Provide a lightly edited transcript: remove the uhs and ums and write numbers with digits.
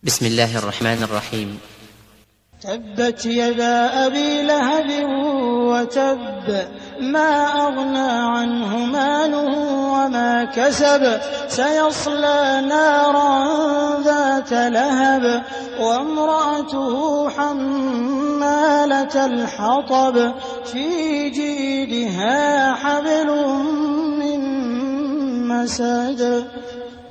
بسم الله الرحمن الرحيم. تبت يدا أبي لهب وتب، ما أغنى عنه ماله وما كسب، سيصلى نارا ذات لهب وامرأته حمالة الحطب، في جيدها حبل من مسد.